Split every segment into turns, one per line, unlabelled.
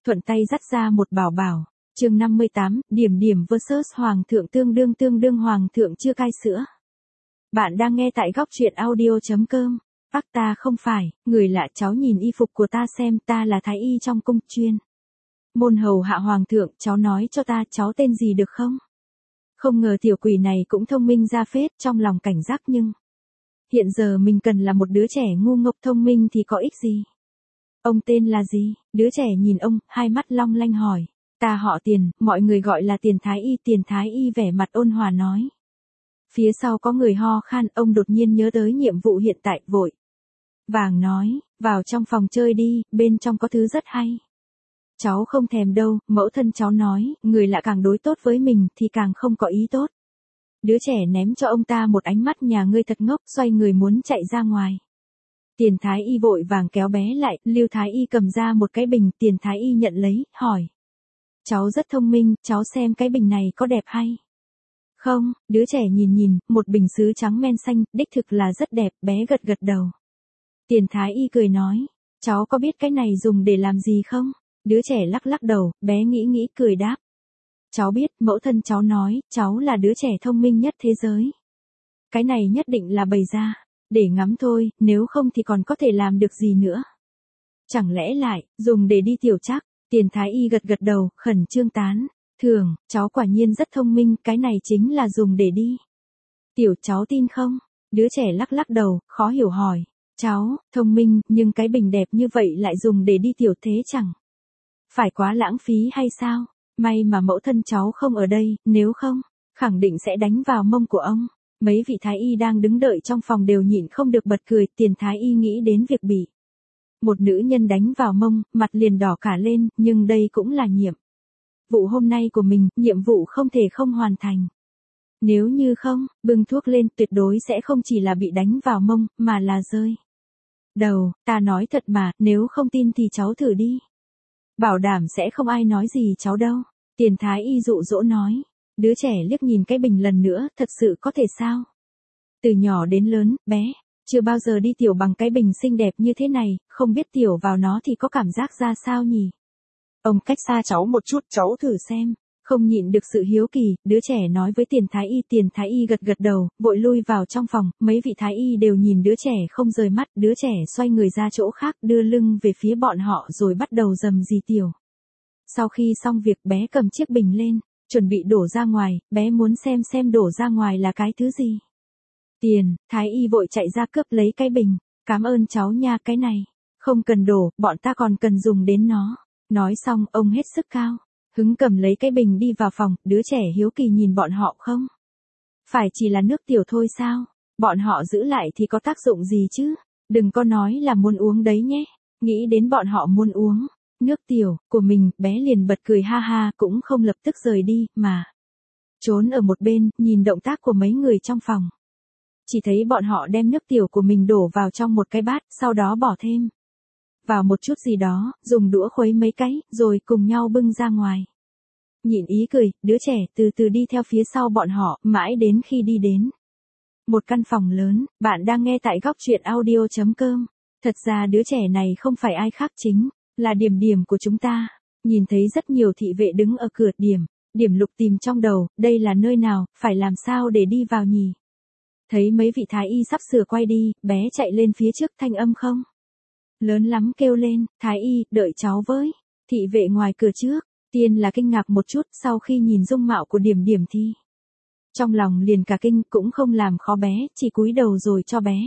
thuận tay dắt ra một bảo bảo. Chương 58, Điểm Điểm vs Hoàng thượng tương đương Hoàng thượng chưa cai sữa. Bạn đang nghe tại góc truyện audio.com. Bác ta không phải, người lạ, cháu nhìn y phục của ta xem, ta là thái y trong cung chuyên môn hầu hạ Hoàng thượng, cháu nói cho ta cháu tên gì được không? Không ngờ tiểu quỷ này cũng thông minh ra phết, trong lòng cảnh giác, nhưng hiện giờ mình cần là một đứa trẻ ngu ngốc, thông minh thì có ích gì? Ông tên là gì? Đứa trẻ nhìn ông, hai mắt long lanh hỏi. Ta họ Tiền, mọi người gọi là Tiền thái y. Tiền thái y vẻ mặt ôn hòa nói. Phía sau có người ho khan, ông đột nhiên nhớ tới nhiệm vụ hiện tại, vội vàng nói, vào trong phòng chơi đi, bên trong có thứ rất hay. Cháu không thèm đâu, mẫu thân cháu nói, người lạ càng đối tốt với mình thì càng không có ý tốt. Đứa trẻ ném cho ông ta một ánh mắt nhà ngươi thật ngốc, xoay người muốn chạy ra ngoài. Tiền thái y vội vàng kéo bé lại, Lưu thái y cầm ra một cái bình, Tiền thái y nhận lấy, hỏi. Cháu rất thông minh, cháu xem cái bình này có đẹp hay không? Đứa trẻ nhìn, một bình sứ trắng men xanh, đích thực là rất đẹp, bé gật gật đầu. Tiền thái y cười nói, cháu có biết cái này dùng để làm gì không? Đứa trẻ lắc đầu, bé nghĩ cười đáp. Cháu biết, mẫu thân cháu nói, cháu là đứa trẻ thông minh nhất thế giới. Cái này nhất định là bày ra để ngắm thôi, nếu không thì còn có thể làm được gì nữa. Chẳng lẽ lại, dùng để đi tiểu trắc? Tiền thái y gật đầu, khẩn trương tán. Thường, cháu quả nhiên rất thông minh, cái này chính là dùng để đi tiểu, cháu tin không? Đứa trẻ lắc đầu, khó hiểu hỏi. Cháu, thông minh, nhưng cái bình đẹp như vậy lại dùng để đi tiểu, thế chẳng phải quá lãng phí hay sao? May mà mẫu thân cháu không ở đây, nếu không, khẳng định sẽ đánh vào mông của ông. Mấy vị thái y đang đứng đợi trong phòng đều nhịn không được bật cười. Tiền thái y nghĩ đến việc bị một nữ nhân đánh vào mông, mặt liền đỏ cả lên, nhưng đây cũng là nhiệm vụ hôm nay của mình, nhiệm vụ không thể không hoàn thành. Nếu như không, bưng thuốc lên, tuyệt đối sẽ không chỉ là bị đánh vào mông, mà là rơi đầu. Ta nói thật mà, nếu không tin thì cháu thử đi. Bảo đảm sẽ không ai nói gì cháu đâu. Tiền thái y dụ dỗ nói. Đứa trẻ liếc nhìn cái bình lần nữa, thật sự có thể sao? Từ nhỏ đến lớn, bé chưa bao giờ đi tiểu bằng cái bình xinh đẹp như thế này, không biết tiểu vào nó thì có cảm giác ra sao nhỉ? Ông cách xa cháu một chút, cháu thử xem. Không nhịn được sự hiếu kỳ, đứa trẻ nói với Tiền thái y. Tiền thái y gật đầu, vội lui vào trong phòng, mấy vị thái y đều nhìn đứa trẻ không rời mắt. Đứa trẻ xoay người ra chỗ khác, đưa lưng về phía bọn họ rồi bắt đầu rầm rì tiểu. Sau khi xong việc, bé cầm chiếc bình lên, chuẩn bị đổ ra ngoài, bé muốn xem đổ ra ngoài là cái thứ gì. Tiền thái y vội chạy ra cướp lấy cái bình. Cảm ơn cháu nha, cái này không cần đổ, bọn ta còn cần dùng đến nó. Nói xong, ông hết sức cao hứng cầm lấy cái bình đi vào phòng. Đứa trẻ hiếu kỳ nhìn bọn họ, không phải chỉ là nước tiểu thôi sao? Bọn họ giữ lại thì có tác dụng gì chứ? Đừng có nói là muốn uống đấy nhé. Nghĩ đến bọn họ muốn uống nước tiểu của mình, bé liền bật cười ha ha, cũng không lập tức rời đi, mà trốn ở một bên, nhìn động tác của mấy người trong phòng. Chỉ thấy bọn họ đem nước tiểu của mình đổ vào trong một cái bát, sau đó bỏ thêm vào một chút gì đó, dùng đũa khuấy mấy cái, rồi cùng nhau bưng ra ngoài. Nhịn ý cười, đứa trẻ từ từ đi theo phía sau bọn họ, mãi đến khi đi đến một căn phòng lớn. Bạn đang nghe tại góc truyện audio.com. Thật ra đứa trẻ này không phải ai khác, chính là Điểm Điểm của chúng ta. Nhìn thấy rất nhiều thị vệ đứng ở cửa. Điểm lục tìm trong đầu, đây là nơi nào, phải làm sao để đi vào nhỉ? Thấy mấy vị thái y sắp sửa quay đi, bé chạy lên phía trước, thanh âm không lớn lắm kêu lên, thái y, đợi cháu với. Thị vệ ngoài cửa trước, tiên là kinh ngạc một chút, sau khi nhìn dung mạo của Điểm Điểm thì trong lòng liền cả kinh, cũng không làm khó bé, chỉ cúi đầu rồi cho bé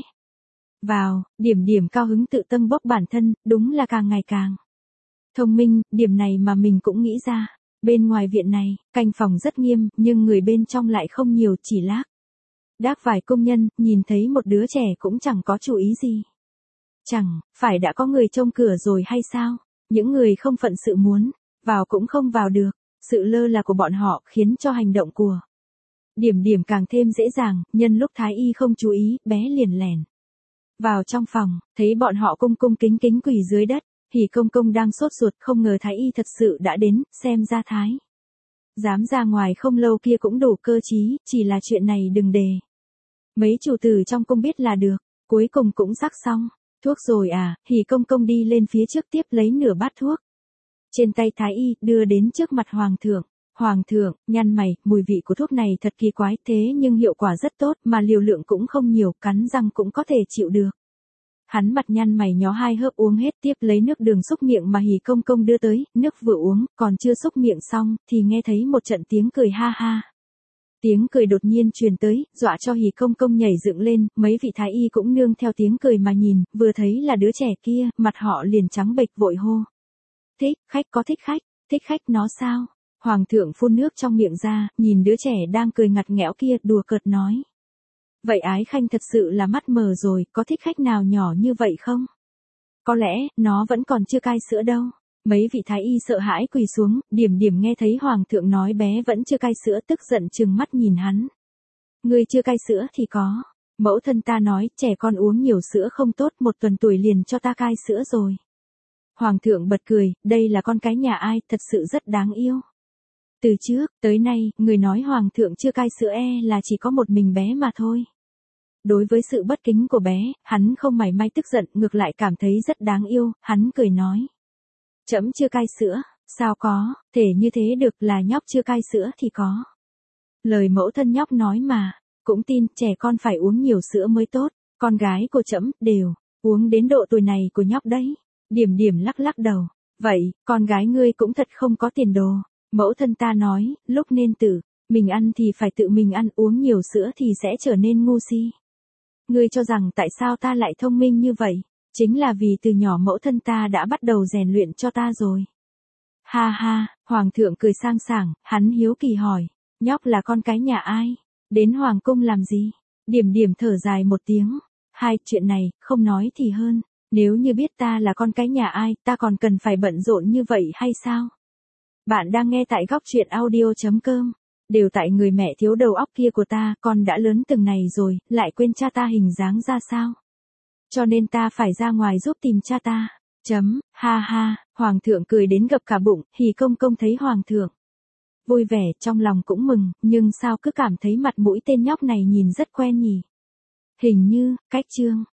vào. Điểm cao hứng tự tâng bốc bản thân, đúng là càng ngày càng thông minh, điểm này mà mình cũng nghĩ ra. Bên ngoài viện này, canh phòng rất nghiêm, nhưng người bên trong lại không nhiều, chỉ lác đác vài công nhân. Nhìn thấy một đứa trẻ cũng chẳng có chú ý gì. Chẳng phải đã có người trông cửa rồi hay sao? Những người không phận sự muốn vào cũng không vào được. Sự lơ là của bọn họ khiến cho hành động của Điểm càng thêm dễ dàng. Nhân lúc thái y không chú ý, bé liền lẻn vào trong phòng, thấy bọn họ cung kính quỳ dưới đất. Hỉ công đang sốt ruột, không ngờ thái y thật sự đã đến, xem ra thái dám ra ngoài không lâu kia cũng đủ cơ trí, chỉ là chuyện này đừng để mấy chủ tử trong cung biết là được. Cuối cùng cũng rắc xong thuốc rồi à? Hỉ công đi lên phía trước tiếp lấy nửa bát thuốc. trên tay thái y, đưa đến trước mặt hoàng thượng. Hoàng thượng, nhăn mày, mùi vị của thuốc này thật kỳ quái, thế nhưng hiệu quả rất tốt, mà liều lượng cũng không nhiều, cắn răng cũng có thể chịu được. Hắn mặt nhăn mày nhó 2 hớp uống hết, tiếp lấy nước đường xúc miệng mà Hỉ Công Công đưa tới, nước vừa uống, còn chưa xúc miệng xong, thì nghe thấy một trận tiếng cười ha ha. Tiếng cười đột nhiên truyền tới, dọa cho Hỉ Công Công nhảy dựng lên, mấy vị thái y cũng nương theo tiếng cười mà nhìn, vừa thấy là đứa trẻ kia, mặt họ liền trắng bệch vội hô. Thích khách nó sao? Hoàng thượng phun nước trong miệng ra, nhìn đứa trẻ đang cười ngặt nghẽo kia, đùa cợt nói. Vậy Ái Khanh thật sự là mắt mờ rồi, có thích khách nào nhỏ như vậy không? Có lẽ, nó vẫn còn chưa cai sữa đâu. Mấy vị thái y sợ hãi quỳ xuống, Điểm Điểm nghe thấy hoàng thượng nói bé vẫn chưa cai sữa, tức giận trừng mắt nhìn hắn. Ngươi chưa cai sữa thì có. Mẫu thân ta nói, trẻ con uống nhiều sữa không tốt, 1 tuần tuổi liền cho ta cai sữa rồi. Hoàng thượng bật cười, đây là con cái nhà ai, thật sự rất đáng yêu. Từ trước, tới nay, người nói hoàng thượng chưa cai sữa là chỉ có một mình bé mà thôi. Đối với sự bất kính của bé, hắn không mảy may tức giận, ngược lại cảm thấy rất đáng yêu, hắn cười nói. Trẫm chưa cai sữa, sao có, thể như thế được, là nhóc chưa cai sữa thì có. Lời mẫu thân nhóc nói mà, cũng tin, trẻ con phải uống nhiều sữa mới tốt, con gái của trẫm đều uống đến độ tuổi này của nhóc đấy. Điểm Điểm lắc lắc đầu, vậy, con gái ngươi cũng thật không có tiền đồ. Mẫu thân ta nói, lúc nên tự mình ăn thì phải tự mình ăn, uống nhiều sữa thì sẽ trở nên ngu si. Ngươi cho rằng tại sao ta lại thông minh như vậy? Chính là vì từ nhỏ mẫu thân ta đã bắt đầu rèn luyện cho ta rồi. Ha ha, hoàng thượng cười sang sảng, hắn hiếu kỳ hỏi, nhóc là con cái nhà ai? Đến hoàng cung làm gì? Điểm Điểm thở dài một tiếng, chuyện này, không nói thì hơn, nếu như biết ta là con cái nhà ai, ta còn cần phải bận rộn như vậy hay sao? Bạn đang nghe tại góc truyện audio.com. Đều tại người mẹ thiếu đầu óc kia của ta, con đã lớn từng này rồi, lại quên cha ta hình dáng ra sao? Cho nên ta phải ra ngoài giúp tìm cha ta. Ha ha, hoàng thượng cười đến gập cả bụng, Hỉ Công Công thấy hoàng thượng vui vẻ, trong lòng cũng mừng, nhưng sao cứ cảm thấy mặt mũi tên nhóc này nhìn rất quen nhỉ? Hình như, cách chương